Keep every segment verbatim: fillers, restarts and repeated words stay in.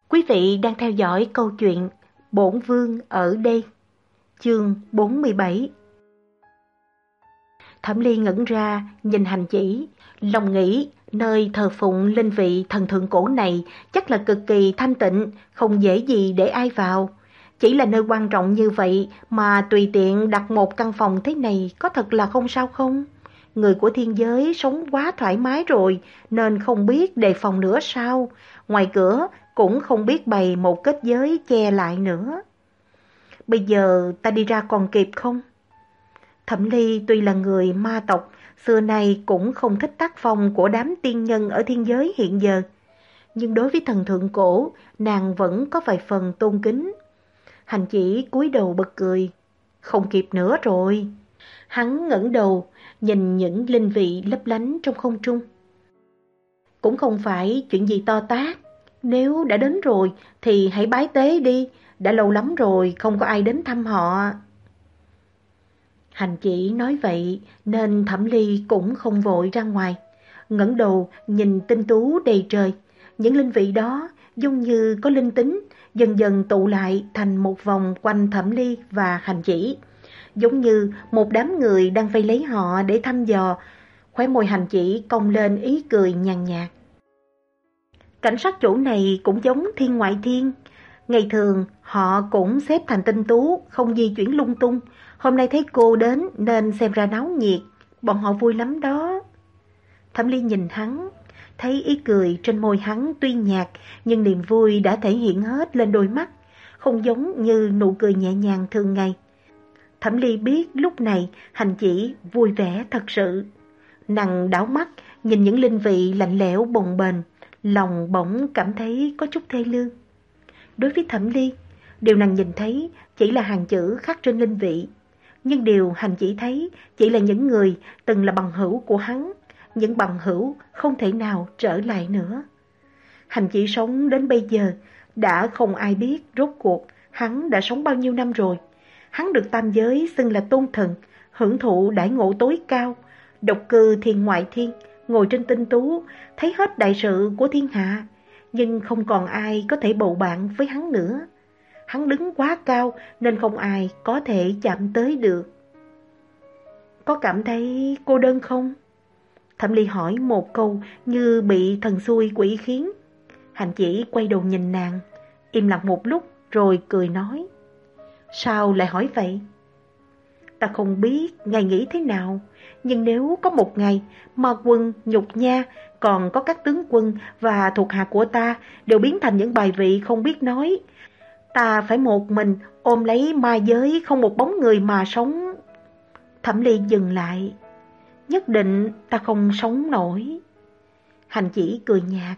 Quý vị đang theo dõi câu chuyện Bổn Vương ở đây, chương bốn mươi bảy. Thẩm Ly ngẩn ra nhìn hành chỉ, lòng nghĩ nơi thờ phụng linh vị thần thượng cổ này chắc là cực kỳ thanh tịnh, không dễ gì để ai vào. Chỉ là nơi quan trọng như vậy mà tùy tiện đặt một căn phòng thế này có thật là không sao không? Người của thiên giới sống quá thoải mái rồi nên không biết đề phòng nữa sao? Ngoài cửa cũng không biết bày một kết giới che lại nữa. Bây giờ ta đi ra còn kịp không? Thẩm Ly tuy là người ma tộc, xưa nay cũng không thích tác phong của đám tiên nhân ở thiên giới hiện giờ. Nhưng đối với thần thượng cổ, nàng vẫn có vài phần tôn kính. Hành chỉ cúi đầu bật cười. Không kịp nữa rồi. Hắn ngẩng đầu, nhìn những linh vị lấp lánh trong không trung. Cũng không phải chuyện gì to tát. Nếu đã đến rồi thì hãy bái tế đi. Đã lâu lắm rồi không có ai đến thăm họ. Hành chỉ nói vậy nên Thẩm Ly cũng không vội ra ngoài. Ngẩng đầu nhìn tinh tú đầy trời. Những linh vị đó giống như có linh tính, dần dần tụ lại thành một vòng quanh Thẩm Ly và hành chỉ. Giống như một đám người đang vây lấy họ để thăm dò. Khóe môi hành chỉ cong lên ý cười nhàn nhạt. Cảnh sát chỗ này cũng giống thiên ngoại thiên. Ngày thường họ cũng xếp thành tinh tú, không di chuyển lung tung. Hôm nay thấy cô đến nên xem ra náo nhiệt. Bọn họ vui lắm đó. Thẩm Ly nhìn hắn, thấy ý cười trên môi hắn tuy nhạt, nhưng niềm vui đã thể hiện hết lên đôi mắt, không giống như nụ cười nhẹ nhàng thường ngày. Thẩm Ly biết lúc này hành chỉ vui vẻ thật sự. Nàng đảo mắt nhìn những linh vị lạnh lẽo bồng bềnh, lòng bỗng cảm thấy có chút thê lương. Đối với Thẩm Ly, điều nàng nhìn thấy chỉ là hàng chữ khắc trên linh vị. Nhưng điều hành chỉ thấy chỉ là những người từng là bằng hữu của hắn, những bằng hữu không thể nào trở lại nữa. Hành chỉ sống đến bây giờ, đã không ai biết rốt cuộc hắn đã sống bao nhiêu năm rồi. Hắn được tam giới xưng là tôn thần, hưởng thụ đãi ngộ tối cao, độc cư thiên ngoại thiên, ngồi trên tinh tú, thấy hết đại sự của thiên hạ, nhưng không còn ai có thể bầu bạn với hắn nữa. Hắn đứng quá cao nên không ai có thể chạm tới được. Có cảm thấy cô đơn không? Thẩm Ly hỏi một câu như bị thần xui quỷ khiến. Hành chỉ quay đầu nhìn nàng, im lặng một lúc rồi cười nói. Sao lại hỏi vậy? Ta không biết ngài nghĩ thế nào, nhưng nếu có một ngày Ma Quân, Nhục Nha, còn có các tướng quân và thuộc hạ của ta đều biến thành những bài vị không biết nói, ta phải một mình ôm lấy ma giới không một bóng người mà sống. Thẩm Ly dừng lại. Nhất định ta không sống nổi. Hành chỉ cười nhạt.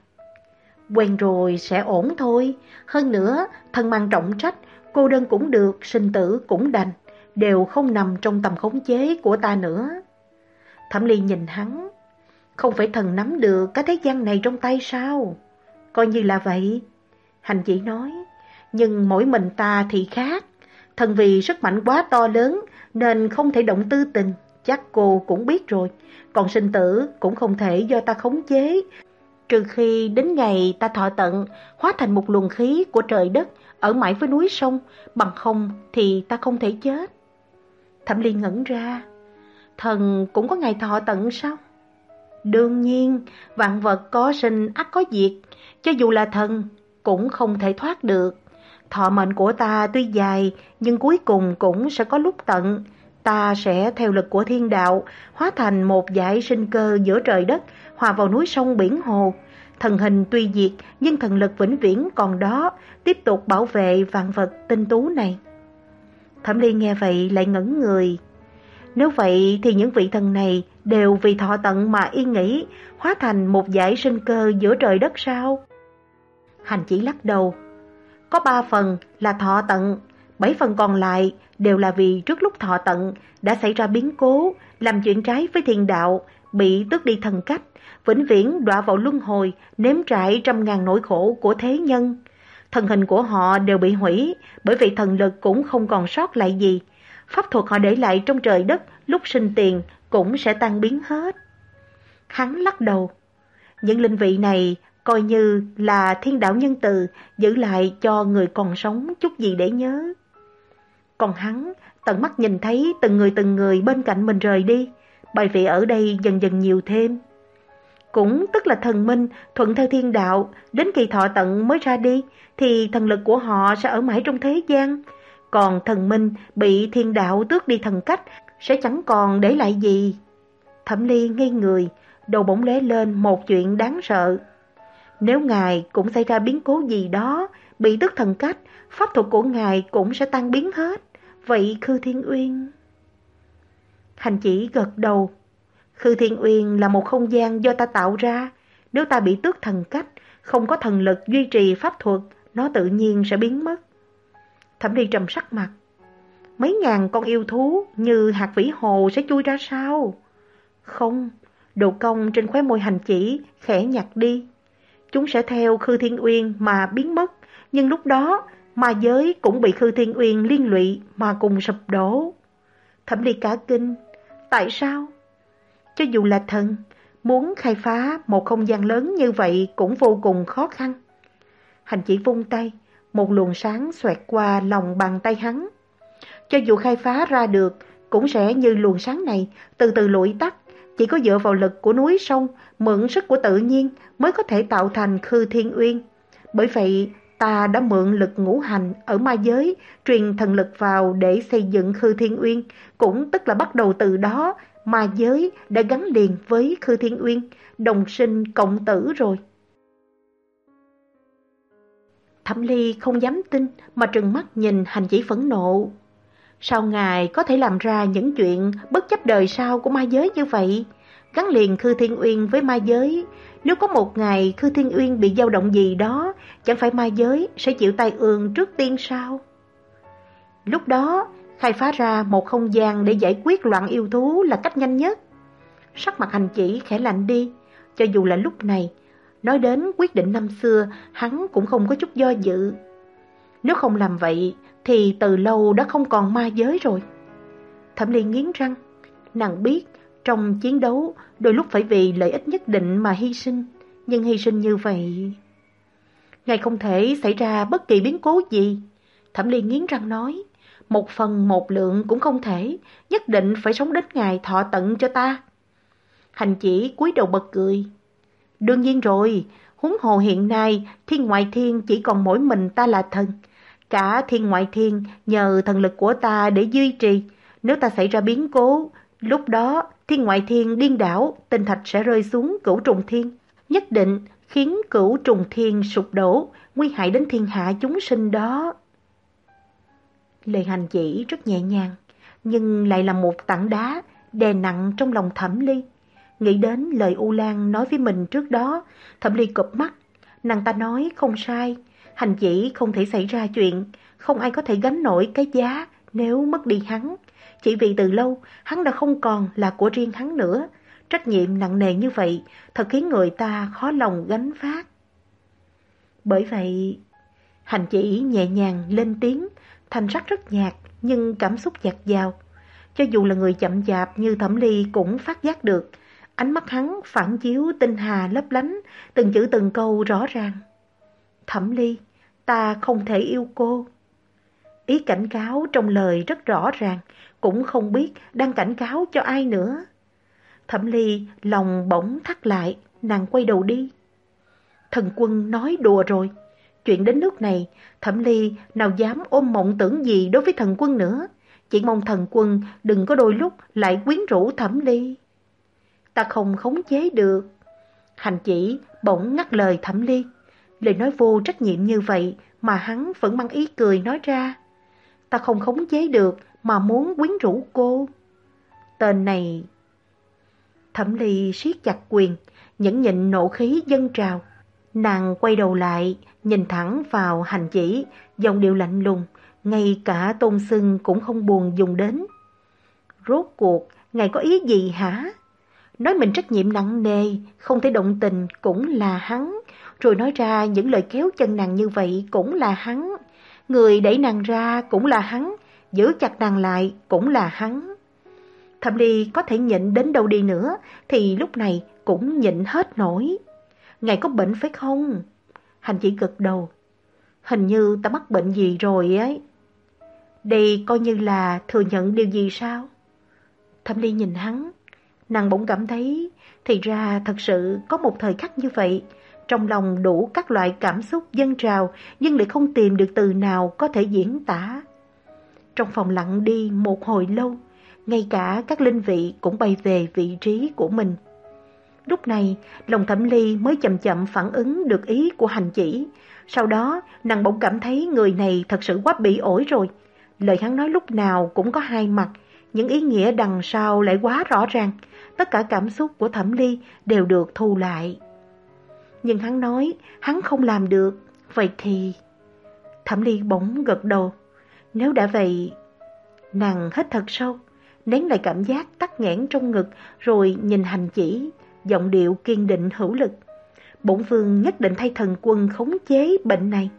Quen rồi sẽ ổn thôi. Hơn nữa, thân mang trọng trách, cô đơn cũng được, sinh tử cũng đành, đều không nằm trong tầm khống chế của ta nữa. Thẩm Ly nhìn hắn. Không phải thần nắm được cái thế gian này trong tay sao? Coi như là vậy. Hành chỉ nói. Nhưng mỗi mình ta thì khác. Thần vì sức mạnh quá to lớn nên không thể động tư tình, chắc cô cũng biết rồi. Còn sinh tử cũng không thể do ta khống chế, trừ khi đến ngày ta thọ tận, hóa thành một luồng khí của trời đất, ở mãi với núi sông, bằng không thì ta không thể chết. Thẩm Ly ngẩn ra. Thần cũng có ngày thọ tận sao? Đương nhiên, vạn vật có sinh ắt có diệt, cho dù là thần cũng không thể thoát được. Thọ mệnh của ta tuy dài, nhưng cuối cùng cũng sẽ có lúc tận. Ta sẽ theo lực của thiên đạo, hóa thành một dải sinh cơ giữa trời đất, hòa vào núi sông biển hồ. Thần hình tuy diệt, nhưng thần lực vĩnh viễn còn đó, tiếp tục bảo vệ vạn vật tinh tú này. Thẩm Ly nghe vậy lại ngẩn người. Nếu vậy thì những vị thần này đều vì thọ tận mà yên nghỉ, hóa thành một dải sinh cơ giữa trời đất sao? Hành chỉ lắc đầu. Có ba phần là thọ tận, bảy phần còn lại đều là vì trước lúc thọ tận đã xảy ra biến cố, làm chuyện trái với thiên đạo, bị tước đi thần cách, vĩnh viễn đọa vào luân hồi, nếm trải trăm ngàn nỗi khổ của thế nhân. Thần hình của họ đều bị hủy, bởi vì thần lực cũng không còn sót lại gì. Pháp thuật họ để lại trong trời đất lúc sinh tiền cũng sẽ tan biến hết. Hắn lắc đầu. Những linh vị này coi như là thiên đạo nhân từ, giữ lại cho người còn sống chút gì để nhớ. Còn hắn, tận mắt nhìn thấy từng người từng người bên cạnh mình rời đi, bài vị ở đây dần dần nhiều thêm. Cũng tức là thần minh thuận theo thiên đạo, đến kỳ thọ tận mới ra đi, thì thần lực của họ sẽ ở mãi trong thế gian. Còn thần minh bị thiên đạo tước đi thần cách, sẽ chẳng còn để lại gì. Thẩm Ly ngây người, đầu bỗng lóe lên một chuyện đáng sợ. Nếu ngài cũng xảy ra biến cố gì đó, bị tước thần cách, pháp thuật của ngài cũng sẽ tan biến hết. Vậy Khư Thiên Uyên... Hành Chỉ gật đầu. Khư Thiên Uyên là một không gian do ta tạo ra. Nếu ta bị tước thần cách, không có thần lực duy trì pháp thuật, nó tự nhiên sẽ biến mất. Thẩm Ly trầm sắc mặt. Mấy ngàn con yêu thú như hạt vĩ hồ sẽ chui ra sao? Không, độ cong trên khóe môi Hành Chỉ khẽ nhạt đi. Chúng sẽ theo Khư Thiên Uyên mà biến mất, nhưng lúc đó ma giới cũng bị Khư Thiên Uyên liên lụy mà cùng sụp đổ. Thẩm Ly cả kinh. Tại sao? Cho dù là thần, muốn khai phá một không gian lớn như vậy cũng vô cùng khó khăn. Hành Chỉ vung tay, một luồng sáng xoẹt qua lòng bàn tay hắn. Cho dù khai phá ra được, cũng sẽ như luồng sáng này, từ từ lụi tắt. Chỉ có dựa vào lực của núi sông, mượn sức của tự nhiên mới có thể tạo thành Khư Thiên Uyên. Bởi vậy, ta đã mượn lực ngũ hành ở ma giới, truyền thần lực vào để xây dựng Khư Thiên Uyên. Cũng tức là bắt đầu từ đó, ma giới đã gắn liền với Khư Thiên Uyên, đồng sinh cộng tử rồi. Thẩm Ly không dám tin mà trừng mắt nhìn Hành Chỉ phẫn nộ. Sao ngài có thể làm ra những chuyện bất chấp đời sau của ma giới như vậy? Gắn liền Khư Thiên Uyên với ma giới, nếu có một ngày Khư Thiên Uyên bị dao động gì đó, chẳng phải ma giới sẽ chịu tai ương trước tiên sao? Lúc đó, khai phá ra một không gian để giải quyết loạn yêu thú là cách nhanh nhất. Sắc mặt Hành Chỉ khẽ lạnh đi, cho dù là lúc này, nói đến quyết định năm xưa, hắn cũng không có chút do dự. Nếu không làm vậy, thì từ lâu đã không còn ma giới rồi. Thẩm Ly nghiến răng, nàng biết trong chiến đấu đôi lúc phải vì lợi ích nhất định mà hy sinh, nhưng hy sinh như vậy... Ngài không thể xảy ra bất kỳ biến cố gì. Thẩm Ly nghiến răng nói, một phần một lượng cũng không thể, nhất định phải sống đến ngày thọ tận cho ta. Hành Chỉ cúi đầu bật cười. Đương nhiên rồi, huống hồ hiện nay thiên ngoại thiên chỉ còn mỗi mình ta là thần. Cả thiên ngoại thiên nhờ thần lực của ta để duy trì. Nếu ta xảy ra biến cố, lúc đó thiên ngoại thiên điên đảo, tinh thạch sẽ rơi xuống cửu trùng thiên, nhất định khiến cửu trùng thiên sụp đổ, nguy hại đến thiên hạ chúng sinh đó. Lời Hành Chỉ rất nhẹ nhàng, nhưng lại là một tảng đá đè nặng trong lòng Thẩm Ly. Nghĩ đến lời U Lan nói với mình trước đó, Thẩm Ly cụp mắt. Nàng ta nói không sai, Hành Chỉ không thể xảy ra chuyện, không ai có thể gánh nổi cái giá nếu mất đi hắn. Chỉ vì từ lâu hắn đã không còn là của riêng hắn nữa. Trách nhiệm nặng nề như vậy thật khiến người ta khó lòng gánh vác. Bởi vậy, Hành Chỉ nhẹ nhàng lên tiếng, thanh sắc rất nhạt nhưng cảm xúc dạt dào. Cho dù là người chậm chạp như Thẩm Ly cũng phát giác được. Ánh mắt hắn phản chiếu tinh hà lấp lánh, từng chữ từng câu rõ ràng. Thẩm Ly, ta không thể yêu cô. Ý cảnh cáo trong lời rất rõ ràng, cũng không biết đang cảnh cáo cho ai nữa. Thẩm Ly lòng bỗng thắt lại, nàng quay đầu đi. Thần Quân nói đùa rồi. Chuyện đến nước này, Thẩm Ly nào dám ôm mộng tưởng gì đối với Thần Quân nữa. Chỉ mong Thần Quân đừng có đôi lúc lại quyến rũ Thẩm Ly. Ta không khống chế được. Hành Chỉ bỗng ngắt lời Thẩm Ly. Lời nói vô trách nhiệm như vậy mà hắn vẫn mang ý cười nói ra. Ta không khống chế được mà muốn quyến rũ cô. Tên này... Thẩm Ly siết chặt quyền, nhẫn nhịn nộ khí dâng trào. Nàng quay đầu lại, nhìn thẳng vào Hành Chỉ, giọng điệu lạnh lùng, ngay cả tôn xưng cũng không buồn dùng đến. Rốt cuộc, ngài có ý gì hả? Nói mình trách nhiệm nặng nề, không thể động tình cũng là hắn. Rồi nói ra những lời kéo chân nàng như vậy cũng là hắn. Người đẩy nàng ra cũng là hắn, giữ chặt nàng lại cũng là hắn. Thẩm Ly có thể nhịn đến đâu đi nữa thì lúc này cũng nhịn hết nổi. ngài có bệnh phải không? Hành chỉ gật đầu. Hình như ta mắc bệnh gì rồi ấy. Đây coi như là thừa nhận điều gì sao? Thẩm Ly nhìn hắn, nàng bỗng cảm thấy thì ra thật sự có một thời khắc như vậy, trong lòng đủ các loại cảm xúc dâng trào nhưng lại không tìm được từ nào có thể diễn tả. Trong phòng lặng đi một hồi lâu, ngay cả các linh vị cũng bay về vị trí của mình. Lúc này, lòng Thẩm Ly mới chậm chậm phản ứng được ý của hành chỉ. Sau đó, nàng bỗng cảm thấy người này thật sự quá bị ổi rồi. Lời hắn nói lúc nào cũng có hai mặt, những ý nghĩa đằng sau lại quá rõ ràng. Tất cả cảm xúc của Thẩm Ly đều được thu lại. Nhưng hắn nói, hắn không làm được. Vậy thì... Thẩm Ly bỗng gật đầu. Nếu đã vậy... Nàng hít thật sâu, nén lại cảm giác tắc nghẽn trong ngực, rồi nhìn hành chỉ, giọng điệu kiên định hữu lực. Bổn vương nhất định thay thần quân khống chế bệnh này.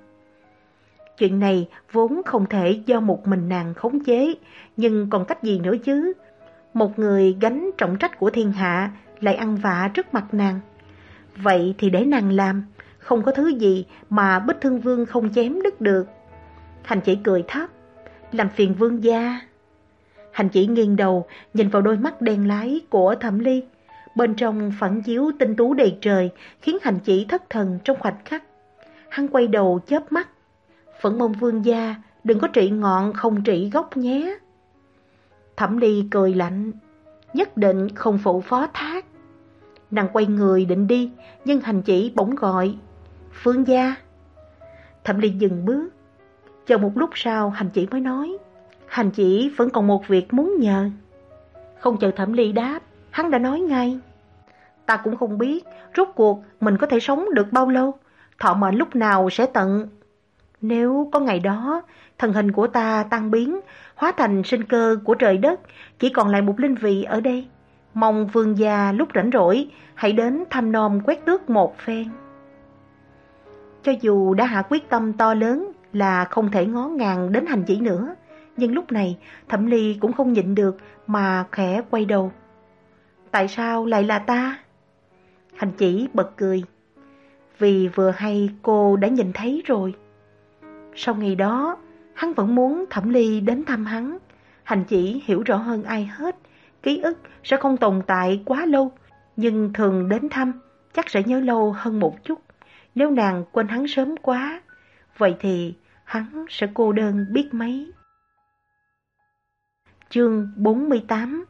Chuyện này vốn không thể do một mình nàng khống chế, nhưng còn cách gì nữa chứ? Một người gánh trọng trách của thiên hạ lại ăn vạ trước mặt nàng. Vậy thì để nàng làm, không có thứ gì mà Bích Thương Vương không chém đứt được. Hành chỉ cười thấp, làm phiền vương gia. Hành chỉ nghiêng đầu, nhìn vào đôi mắt đen láy của Thẩm Ly. Bên trong phản chiếu tinh tú đầy trời, khiến hành chỉ thất thần trong khoảnh khắc. Hắn quay đầu chớp mắt. Phẫn mong vương gia, đừng có trị ngọn không trị gốc nhé. Thẩm Ly cười lạnh, nhất định không phụ phó thác. Nàng quay người định đi, nhưng hành chỉ bỗng gọi, vương gia. Thẩm Ly dừng bước. Chờ một lúc sau hành chỉ mới nói, hành chỉ vẫn còn một việc muốn nhờ. Không chờ Thẩm Ly đáp, hắn đã nói ngay, ta cũng không biết rốt cuộc mình có thể sống được bao lâu, thọ mệnh lúc nào sẽ tận. Nếu có ngày đó, thần hình của ta tan biến, hóa thành sinh cơ của trời đất, chỉ còn lại một linh vị ở đây. Mong vương gia lúc rảnh rỗi, hãy đến thăm nom quét tước một phen. Cho dù đã hạ quyết tâm to lớn là không thể ngó ngàng đến hành chỉ nữa, nhưng lúc này Thẩm Ly cũng không nhịn được mà khẽ quay đầu. Tại sao lại là ta? Hành chỉ bật cười. Vì vừa hay cô đã nhìn thấy rồi. Sau ngày đó, hắn vẫn muốn Thẩm Ly đến thăm hắn. Hành chỉ hiểu rõ hơn ai hết, ký ức sẽ không tồn tại quá lâu, nhưng thường đến thăm chắc sẽ nhớ lâu hơn một chút. Nếu nàng quên hắn sớm quá, vậy thì hắn sẽ cô đơn biết mấy. Chương bốn mươi tám.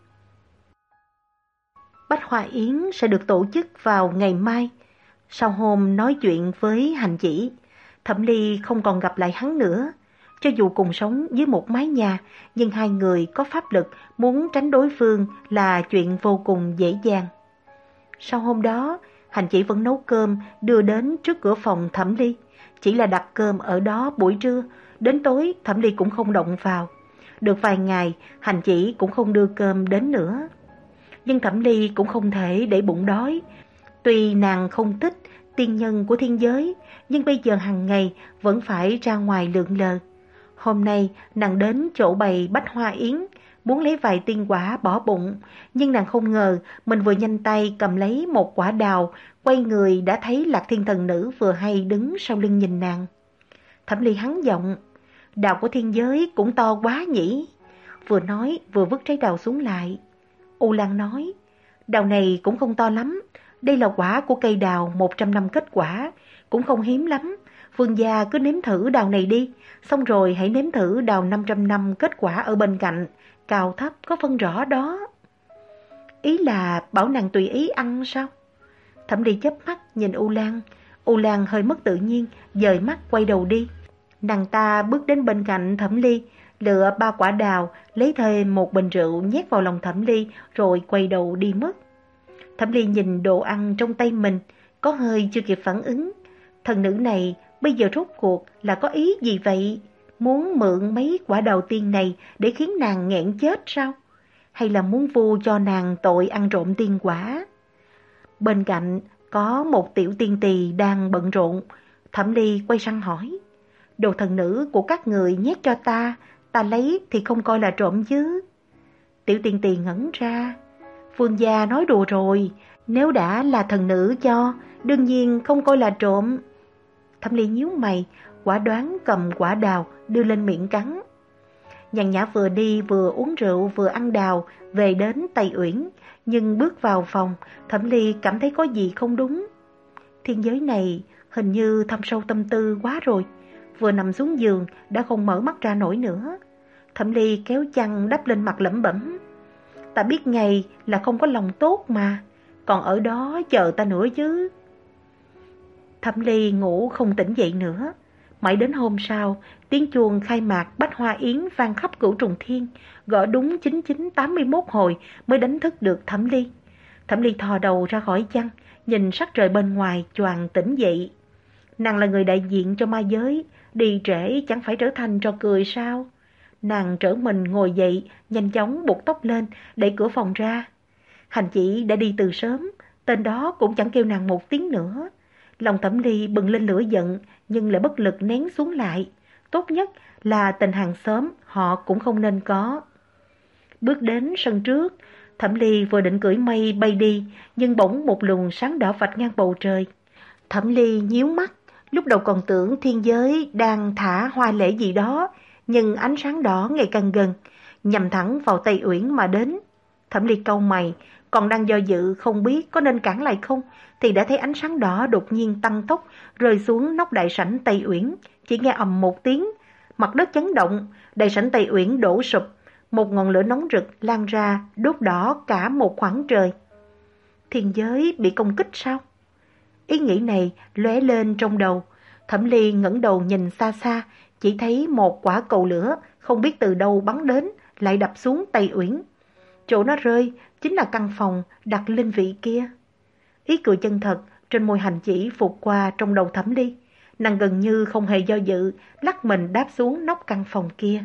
Bách Hoa Yến sẽ được tổ chức vào ngày mai. Sau hôm nói chuyện với hành chỉ, Thẩm Ly không còn gặp lại hắn nữa. Cho dù cùng sống dưới một mái nhà, nhưng hai người có pháp lực, muốn tránh đối phương là chuyện vô cùng dễ dàng. Sau hôm đó, hành chỉ vẫn nấu cơm đưa đến trước cửa phòng Thẩm Ly. Chỉ là đặt cơm ở đó buổi trưa, đến tối Thẩm Ly cũng không động vào. Được vài ngày, hành chỉ cũng không đưa cơm đến nữa. Nhưng Thẩm Ly cũng không thể để bụng đói. Tuy nàng không thích tiên nhân của thiên giới, nhưng bây giờ hàng ngày vẫn phải ra ngoài lượn lờ. Hôm nay nàng đến chỗ bày Bách Hoa Yến, muốn lấy vài tiên quả bỏ bụng, nhưng nàng không ngờ mình vừa nhanh tay cầm lấy một quả đào, quay người đã thấy Lạc Thiên Thần Nữ vừa hay đứng sau lưng nhìn nàng. Thẩm Ly hắn giọng, đào của thiên giới cũng to quá nhỉ? Vừa nói vừa vứt trái đào xuống lại. U Lan nói, đào này cũng không to lắm, đây là quả của cây đào một trăm năm kết quả, cũng không hiếm lắm. Vương gia cứ nếm thử đào này đi, xong rồi hãy nếm thử đào năm trăm năm kết quả ở bên cạnh, cao thấp có phân rõ đó. Ý là bảo nàng tùy ý ăn sao? Thẩm Ly chớp mắt nhìn U Lan. U Lan hơi mất tự nhiên, dời mắt quay đầu đi. Nàng ta bước đến bên cạnh Thẩm Ly, lựa ba quả đào, lấy thêm một bình rượu nhét vào lòng Thẩm Ly rồi quay đầu đi mất. Thẩm Ly nhìn đồ ăn trong tay mình, có hơi chưa kịp phản ứng. Thần nữ này bây giờ rốt cuộc là có ý gì vậy? Muốn mượn mấy quả đào tiên này để khiến nàng nghẹn chết sao? Hay là muốn vu cho nàng tội ăn trộm tiên quả? Bên cạnh có một tiểu tiên tỳ đang bận rộn. Thẩm Ly quay sang hỏi, đồ thần nữ của các người nhét cho ta, ta lấy thì không coi là trộm chứ? Tiểu tiên tỳ ngẩn ra, vương gia nói đùa rồi, Nếu đã là thần nữ cho, đương nhiên không coi là trộm. Thẩm Ly nhíu mày, quả đoán cầm quả đào đưa lên miệng cắn. Nhàn Nhã vừa đi vừa uống rượu vừa ăn đào về đến Tây Uyển, nhưng bước vào phòng, Thẩm Ly cảm thấy có gì không đúng. Thiên giới này hình như thâm sâu tâm tư quá rồi, vừa nằm xuống giường đã không mở mắt ra nổi nữa. Thẩm Ly kéo chăn đắp lên mặt lẩm bẩm: ta biết ngay là không có lòng tốt mà, còn ở đó chờ ta nữa chứ. Thẩm Ly ngủ không tỉnh dậy nữa. Mãi đến hôm sau, tiếng chuông khai mạc Bách Hoa Yến vang khắp cửu trùng thiên, gõ đúng chín chín tám mươi mốt hồi mới đánh thức được Thẩm Ly. Thẩm Ly thò đầu ra khỏi chăn, nhìn sắc trời bên ngoài choàng tỉnh dậy. Nàng là người đại diện cho ma giới, đi trễ chẳng phải trở thành trò cười sao? Nàng trở mình ngồi dậy, nhanh chóng buộc tóc lên, đẩy cửa phòng ra. Hành Chỉ đã đi từ sớm, tên đó cũng chẳng kêu nàng một tiếng nữa. Lòng Thẩm Ly bừng lên lửa giận, nhưng lại bất lực nén xuống lại. Tốt nhất là tình hàng xóm họ cũng không nên có. Bước đến sân trước, Thẩm Ly vừa định cưỡi mây bay đi, nhưng bỗng một luồng sáng đỏ vạch ngang bầu trời. Thẩm Ly nhíu mắt, lúc đầu còn tưởng thiên giới đang thả hoa lễ gì đó, nhưng ánh sáng đỏ ngày càng gần, nhằm thẳng vào Tây Uyển mà đến. Thẩm Ly cau mày, còn đang do dự không biết có nên cản lại không, thì đã thấy ánh sáng đỏ đột nhiên tăng tốc, rơi xuống nóc đại sảnh Tây Uyển. Chỉ nghe ầm một tiếng, mặt đất chấn động, đại sảnh Tây Uyển đổ sụp, một ngọn lửa nóng rực lan ra, đốt đỏ cả một khoảng trời. Thiên giới bị công kích sao? Ý nghĩ này lóe lên trong đầu. Thẩm Ly ngẩng đầu nhìn xa xa, chỉ thấy một quả cầu lửa không biết từ đâu bắn đến, lại đập xuống Tây Uyển. Chỗ nó rơi chính là căn phòng đặt linh vị kia. Ý cười chân thật trên môi Hành Chỉ phục qua trong đầu Thẩm Ly. Nàng gần như không hề do dự, lắc mình đáp xuống nóc căn phòng kia.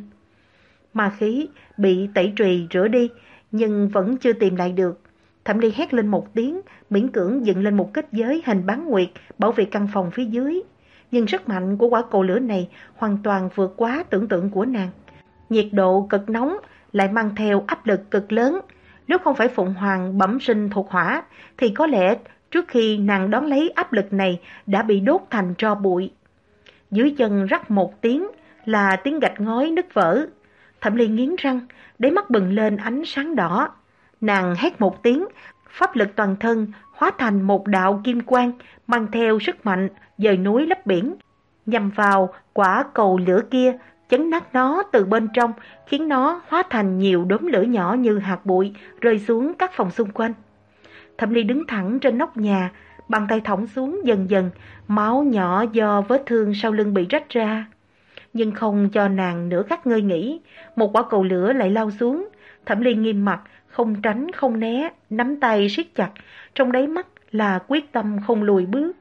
Ma khí bị tẩy trùy rửa đi, nhưng vẫn chưa tìm lại được. Thẩm Ly hét lên một tiếng, miễn cưỡng dựng lên một kết giới hình bán nguyệt bảo vệ căn phòng phía dưới. Nhưng sức mạnh của quả cầu lửa này hoàn toàn vượt quá tưởng tượng của nàng. Nhiệt độ cực nóng lại mang theo áp lực cực lớn. Nếu không phải Phụng Hoàng bẩm sinh thuộc hỏa, thì có lẽ trước khi nàng đón lấy áp lực này đã bị đốt thành tro bụi. Dưới chân rắc một tiếng là tiếng gạch ngói nứt vỡ. Thẩm Ly nghiến răng, đáy mắt bừng lên ánh sáng đỏ. Nàng hét một tiếng, pháp lực toàn thân hóa thành một đạo kim quang, mang theo sức mạnh dời núi lấp biển, nhằm vào quả cầu lửa kia, chấn nát nó từ bên trong, khiến nó hóa thành nhiều đốm lửa nhỏ như hạt bụi rơi xuống các phòng xung quanh. Thẩm Ly đứng thẳng trên nóc nhà, bàn tay thõng xuống dần dần, máu nhỏ do vết thương sau lưng bị rách ra. Nhưng không cho nàng nửa khắc ngơi nghỉ, một quả cầu lửa lại lao xuống. Thẩm Ly nghiêm mặt, không tránh không né, nắm tay siết chặt, trong đáy mắt là quyết tâm không lùi bước.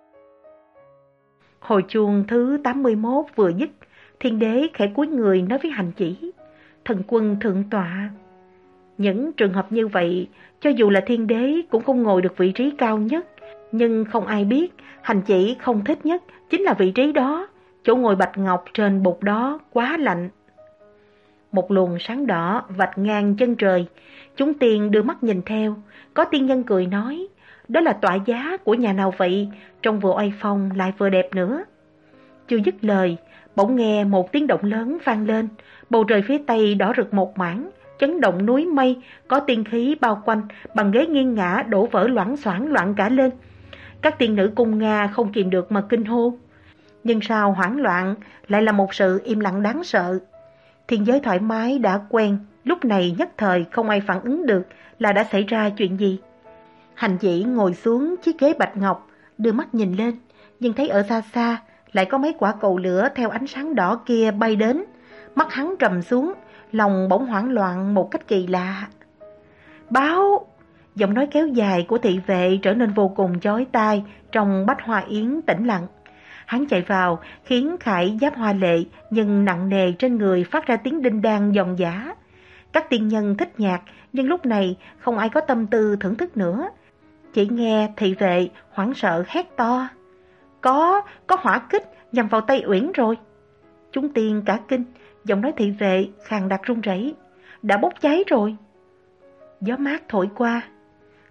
Hồi chuông thứ tám mươi mốt vừa dứt, Thiên Đế khẽ cúi người nói với Hành Chỉ: thần quân thượng tọa. Những trường hợp như vậy, cho dù là Thiên Đế cũng không ngồi được vị trí cao nhất, nhưng không ai biết Hành Chỉ không thích nhất chính là vị trí đó. Chỗ ngồi bạch ngọc trên bục đó quá lạnh. Một luồng sáng đỏ vạch ngang chân trời. Chúng tiên đưa mắt nhìn theo. Có tiên nhân cười nói: đó là tọa giá của nhà nào vậy? Trông vừa oai phong lại vừa đẹp nữa. Chưa dứt lời, bỗng nghe một tiếng động lớn vang lên. Bầu trời phía tây đỏ rực một mảng, chấn động núi mây, có tiên khí bao quanh, bằng ghế nghiêng ngã đổ vỡ loảng xoảng loạn cả lên. Các tiên nữ cung Nga không kìm được mà kinh hô. Nhưng sao hoảng loạn lại là một sự im lặng đáng sợ. Thiên giới thoải mái đã quen, lúc này nhất thời không ai phản ứng được là đã xảy ra chuyện gì. Hành Chỉ ngồi xuống chiếc ghế bạch ngọc, đưa mắt nhìn lên, nhưng thấy ở xa xa lại có mấy quả cầu lửa theo ánh sáng đỏ kia bay đến. Mắt hắn trầm xuống, lòng bỗng hoảng loạn một cách kỳ lạ. Báo! Giọng nói kéo dài của thị vệ trở nên vô cùng chói tai trong Bách Hoa Yến tĩnh lặng. Hắn chạy vào, khiến khải giáp hoa lệ nhưng nặng nề trên người phát ra tiếng đinh đan giòn giã. Các tiên nhân thích nhạc, nhưng lúc này không ai có tâm tư thưởng thức nữa. Chỉ nghe thị vệ hoảng sợ hét to: Có, có hỏa kích nhằm vào Tây Uyển rồi. Chúng tiên cả kinh, giọng nói thị vệ khàn đặc run rẩy: đã bốc cháy rồi. Gió mát thổi qua.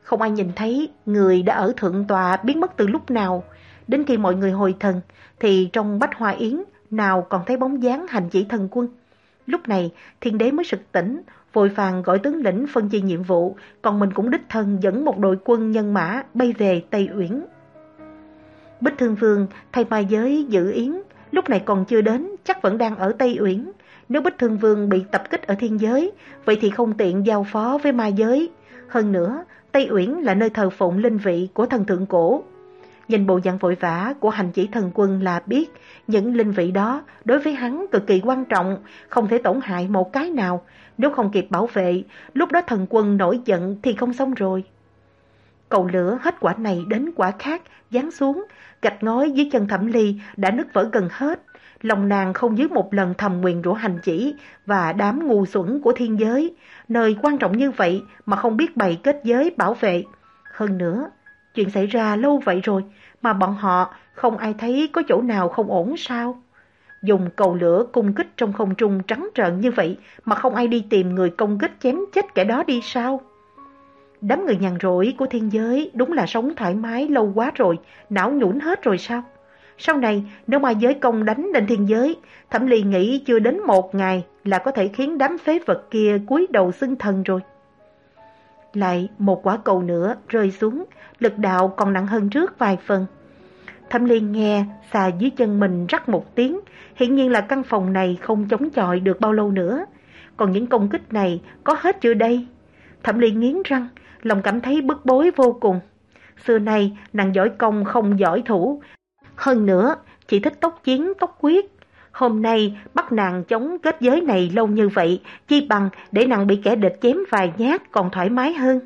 Không ai nhìn thấy người đã ở thượng tọa biến mất từ lúc nào. Đến khi mọi người hồi thần thì trong Bách Hoa Yến nào còn thấy bóng dáng Hành Chỉ Thần Quân. Lúc này Thiên Đế mới sực tỉnh, vội vàng gọi tướng lĩnh phân chia nhiệm vụ, còn mình cũng đích thân dẫn một đội quân nhân mã bay về Tây Uyển. Bích Thương Vương thay Mai Giới dự yến, lúc này còn chưa đến, chắc vẫn đang ở Tây Uyển. Nếu Bích Thương Vương bị tập kích ở Thiên Giới, vậy thì không tiện giao phó với Mai Giới. Hơn nữa, Tây Uyển là nơi thờ phụng linh vị của thần thượng cổ. Nhìn bộ dạng vội vã của Hành Chỉ Thần Quân là biết những linh vị đó đối với hắn cực kỳ quan trọng, không thể tổn hại một cái nào. Nếu không kịp bảo vệ, lúc đó thần quân nổi giận thì không xong rồi. Cầu lửa hết quả này đến quả khác, giáng xuống, gạch ngói dưới chân Thẩm Ly đã nứt vỡ gần hết. Lòng nàng không dưới một lần thầm nguyền rủa Hành Chỉ và đám ngu xuẩn của Thiên Giới, nơi quan trọng như vậy mà không biết bày kết giới bảo vệ. Hơn nữa, chuyện xảy ra lâu vậy rồi mà bọn họ không ai thấy có chỗ nào không ổn sao? Dùng cầu lửa cung kích trong không trung trắng trợn như vậy mà không ai đi tìm người công kích chém chết kẻ đó đi sao? Đám người nhàn rỗi của Thiên Giới đúng là sống thoải mái lâu quá rồi, não nhũn hết rồi sao? Sau này nếu mà giới công đánh lên Thiên Giới, Thẩm Ly nghĩ chưa đến một ngày là có thể khiến đám phế vật kia cúi đầu xưng thần rồi. Lại một quả cầu nữa rơi xuống, lực đạo còn nặng hơn trước vài phần. Thẩm Ly nghe xà dưới chân mình rắc một tiếng, hiển nhiên là căn phòng này không chống chọi được bao lâu nữa. Còn những công kích này có hết chưa đây? Thẩm Ly nghiến răng, lòng cảm thấy bức bối vô cùng. Xưa nay nàng giỏi công không giỏi thủ, hơn nữa chỉ thích tốc chiến tốc quyết. Hôm nay bắt nàng chống kết giới này lâu như vậy, chi bằng để nàng bị kẻ địch chém vài nhát còn thoải mái hơn.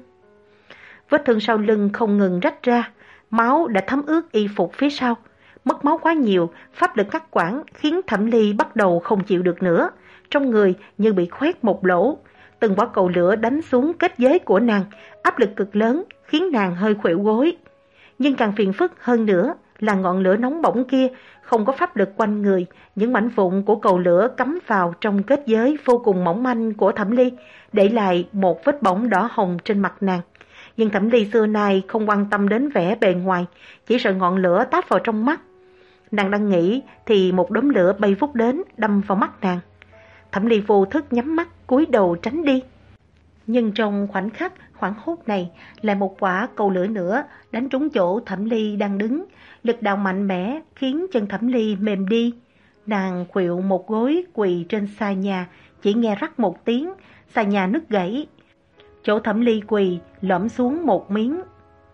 Vết thương sau lưng không ngừng rách ra, máu đã thấm ướt y phục phía sau. Mất máu quá nhiều, pháp lực ngắt quãng khiến Thẩm Ly bắt đầu không chịu được nữa. Trong người như bị khoét một lỗ. Từng quả cầu lửa đánh xuống kết giới của nàng, áp lực cực lớn khiến nàng hơi khuỵu gối. Nhưng càng phiền phức hơn nữa là ngọn lửa nóng bỏng kia không có pháp lực quanh người. Những mảnh vụn của cầu lửa cắm vào trong kết giới vô cùng mỏng manh của Thẩm Ly, để lại một vết bỏng đỏ hồng trên mặt nàng. Nhưng Thẩm Ly xưa nay không quan tâm đến vẻ bề ngoài, chỉ sợ ngọn lửa táp vào trong mắt. Nàng đang nghĩ thì một đốm lửa bay vút đến đâm vào mắt nàng. Thẩm Ly vô thức nhắm mắt cúi đầu tránh đi. Nhưng trong khoảnh khắc hoảng hốt này, lại một quả cầu lửa nữa đánh trúng chỗ Thẩm Ly đang đứng, lực đạo mạnh mẽ khiến chân Thẩm Ly mềm đi. Nàng khuỵu một gối quỳ trên xà nhà, chỉ nghe rắc một tiếng, xà nhà nứt gãy. Chỗ Thẩm Ly quỳ lõm xuống một miếng.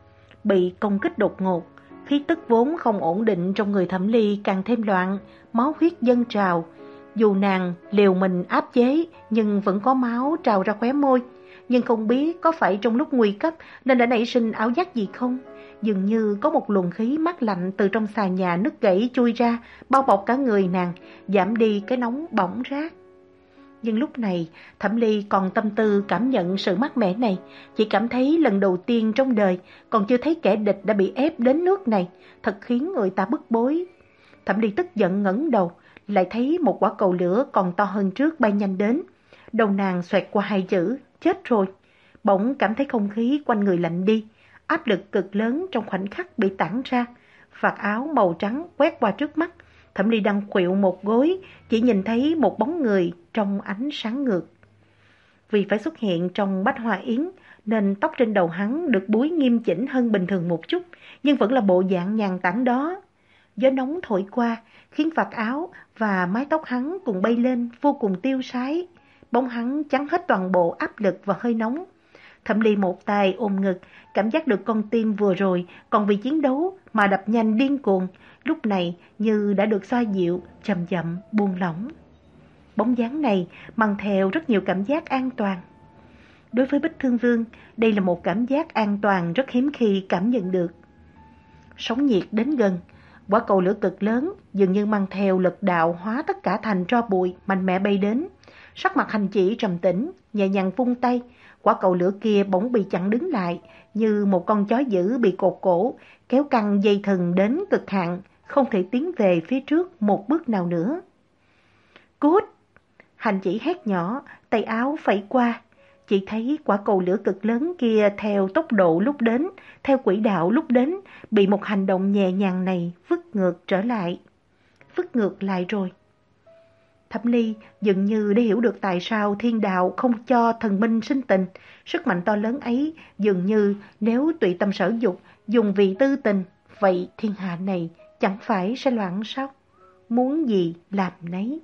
Bị công kích đột ngột, khí tức vốn không ổn định trong người Thẩm Ly càng thêm loạn, máu huyết dâng trào. Dù nàng liều mình áp chế nhưng vẫn có máu trào ra khóe môi. Nhưng không biết có phải trong lúc nguy cấp nên đã nảy sinh ảo giác gì không? Dường như có một luồng khí mát lạnh từ trong xà nhà nứt gãy chui ra, bao bọc cả người nàng, giảm đi cái nóng bỏng rát. Nhưng lúc này Thẩm Ly còn tâm tư cảm nhận sự mát mẻ này, chỉ cảm thấy lần đầu tiên trong đời còn chưa thấy kẻ địch đã bị ép đến nước này, thật khiến người ta bức bối. Thẩm Ly tức giận ngẩng đầu, lại thấy một quả cầu lửa còn to hơn trước bay nhanh đến. Đầu nàng xoẹt qua hai chữ chết rồi. Bỗng cảm thấy không khí quanh người lạnh đi, áp lực cực lớn trong khoảnh khắc bị tản ra. Vạt áo màu trắng quét qua trước mắt, Thẩm Ly đang khuỵu một gối, chỉ nhìn thấy một bóng người trong ánh sáng ngược. Vì phải xuất hiện trong Bách Hoa Yến nên tóc trên đầu hắn được búi nghiêm chỉnh hơn bình thường một chút, nhưng vẫn là bộ dạng nhàn tản đó. Gió nóng thổi qua khiến vạt áo và mái tóc hắn cùng bay lên vô cùng tiêu sái. Bóng hắn chắn hết toàn bộ áp lực và hơi nóng. Thẩm Ly một tay ôm ngực, cảm giác được con tim vừa rồi còn vì chiến đấu mà đập nhanh điên cuồng, lúc này như đã được xoa dịu, chậm chậm buông lỏng. Bóng dáng này mang theo rất nhiều cảm giác an toàn. Đối với Bích Thương Vương, đây là một cảm giác an toàn rất hiếm khi cảm nhận được. Sóng nhiệt đến gần, quả cầu lửa cực lớn dường như mang theo lực đạo hóa tất cả thành tro bụi, mạnh mẽ bay đến. Sắc mặt Hành Chỉ trầm tĩnh, nhẹ nhàng vung tay, quả cầu lửa kia bỗng bị chặn đứng lại, như một con chó dữ bị cột cổ, kéo căng dây thừng đến cực hạn, không thể tiến về phía trước một bước nào nữa. Cút! Hành Chỉ hét nhỏ, tay áo phẩy qua, Chỉ thấy quả cầu lửa cực lớn kia theo tốc độ lúc đến, theo quỹ đạo lúc đến, bị một hành động nhẹ nhàng này vứt ngược trở lại. Vứt ngược lại rồi. Thẩm Ly dường như để hiểu được tại sao thiên đạo không cho thần minh sinh tình. Sức mạnh to lớn ấy dường như nếu tùy tâm sở dục, dùng vì tư tình, vậy thiên hạ này chẳng phải sẽ loạn sao? Muốn gì làm nấy.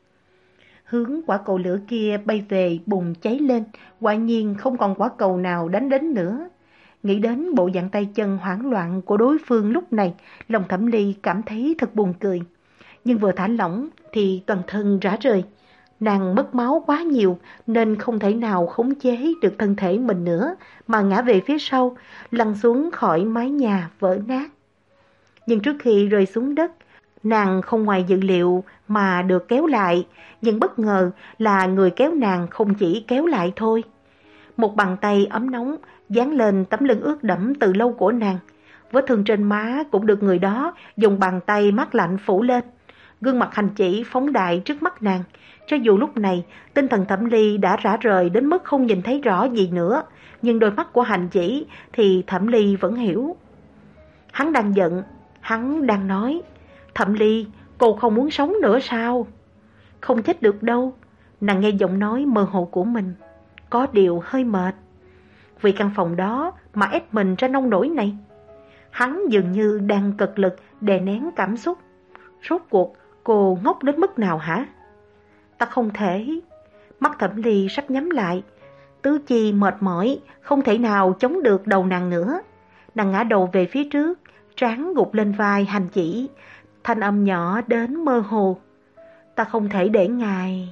Hướng quả cầu lửa kia bay về bùng cháy lên, quả nhiên không còn quả cầu nào đánh đến nữa. Nghĩ đến bộ dạng tay chân hoảng loạn của đối phương lúc này, lòng Thẩm Ly cảm thấy thật buồn cười. Nhưng vừa thả lỏng thì toàn thân rã rời. Nàng mất máu quá nhiều nên không thể nào khống chế được thân thể mình nữa mà ngã về phía sau, lăn xuống khỏi mái nhà vỡ nát. Nhưng trước khi rơi xuống đất, nàng không ngoài dự liệu mà được kéo lại, nhưng bất ngờ là người kéo nàng không chỉ kéo lại thôi. Một bàn tay ấm nóng dán lên tấm lưng ướt đẫm từ lâu của nàng. Vết thương trên má cũng được người đó dùng bàn tay mát lạnh phủ lên. Gương mặt Hành Chỉ phóng đại trước mắt nàng. Cho dù lúc này tinh thần Thẩm Ly đã rã rời đến mức không nhìn thấy rõ gì nữa, nhưng đôi mắt của Hành Chỉ thì Thẩm Ly vẫn hiểu. Hắn đang giận, hắn đang nói: Thẩm Ly, cô không muốn sống nữa sao? Không chết được đâu. Nàng nghe giọng nói mơ hồ của mình, có điều hơi mệt. Vì căn phòng đó mà ép mình ra nông nổi này. Hắn dường như đang cực lực đè nén cảm xúc. Rốt cuộc cô ngốc đến mức nào hả? Ta không thể. Mắt Thẩm Ly sắp nhắm lại. Tứ chi mệt mỏi, không thể nào chống được đầu nàng nữa. Nàng ngã đầu về phía trước, trán gục lên vai Hành Chỉ. Thanh âm nhỏ đến mơ hồ. Ta không thể để ngài.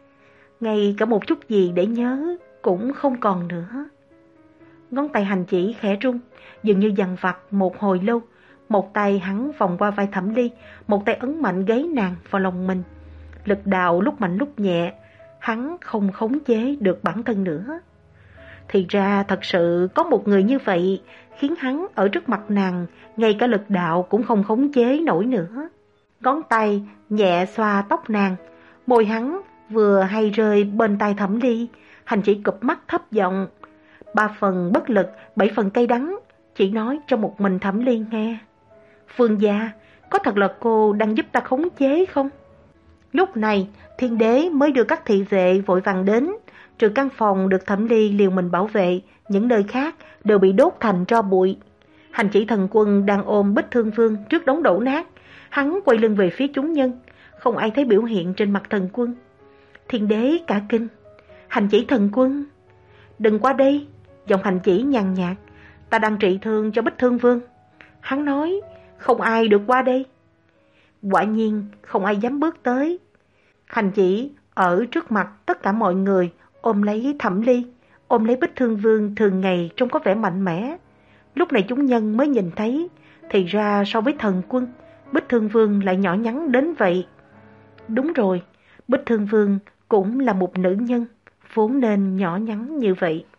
Ngay cả một chút gì để nhớ cũng không còn nữa. Ngón tay Hành Chỉ khẽ rung, dường như dằn vặt một hồi lâu. Một tay hắn vòng qua vai Thẩm Ly, một tay ấn mạnh gáy nàng vào lòng mình. Lực đạo lúc mạnh lúc nhẹ, hắn không khống chế được bản thân nữa. Thì ra thật sự có một người như vậy, khiến hắn ở trước mặt nàng, ngay cả lực đạo cũng không khống chế nổi nữa. Ngón tay nhẹ xoa tóc nàng, môi hắn vừa hay rơi bên tai Thẩm Ly. Hành Chỉ cụp mắt thấp giọng, ba phần bất lực, bảy phần cay đắng, chỉ nói cho một mình Thẩm Ly nghe. Phương gia, có thật là cô đang giúp ta khống chế không? Lúc này, Thiên Đế mới đưa các thị vệ vội vàng đến. Trừ căn phòng được Thẩm Ly liều mình bảo vệ, những nơi khác đều bị đốt thành tro bụi. Hành Chỉ thần quân đang ôm Bích Thương Vương trước đống đổ nát. Hắn quay lưng về phía chúng nhân, không ai thấy biểu hiện trên mặt thần quân. Thiên Đế cả kinh. Hành Chỉ thần quân, đừng qua đây. Giọng Hành Chỉ nhàn nhạt, ta đang trị thương cho Bích Thương Vương. Hắn nói, không ai được qua đây. Quả nhiên không ai dám bước tới. Hành Chỉ ở trước mặt tất cả mọi người ôm lấy Thẩm Ly, ôm lấy Bích Thương Vương thường ngày trông có vẻ mạnh mẽ. Lúc này chúng nhân mới nhìn thấy, thì ra so với thần quân, Bích Thương Vương lại nhỏ nhắn đến vậy. Đúng rồi, Bích Thương Vương cũng là một nữ nhân, vốn nên nhỏ nhắn như vậy.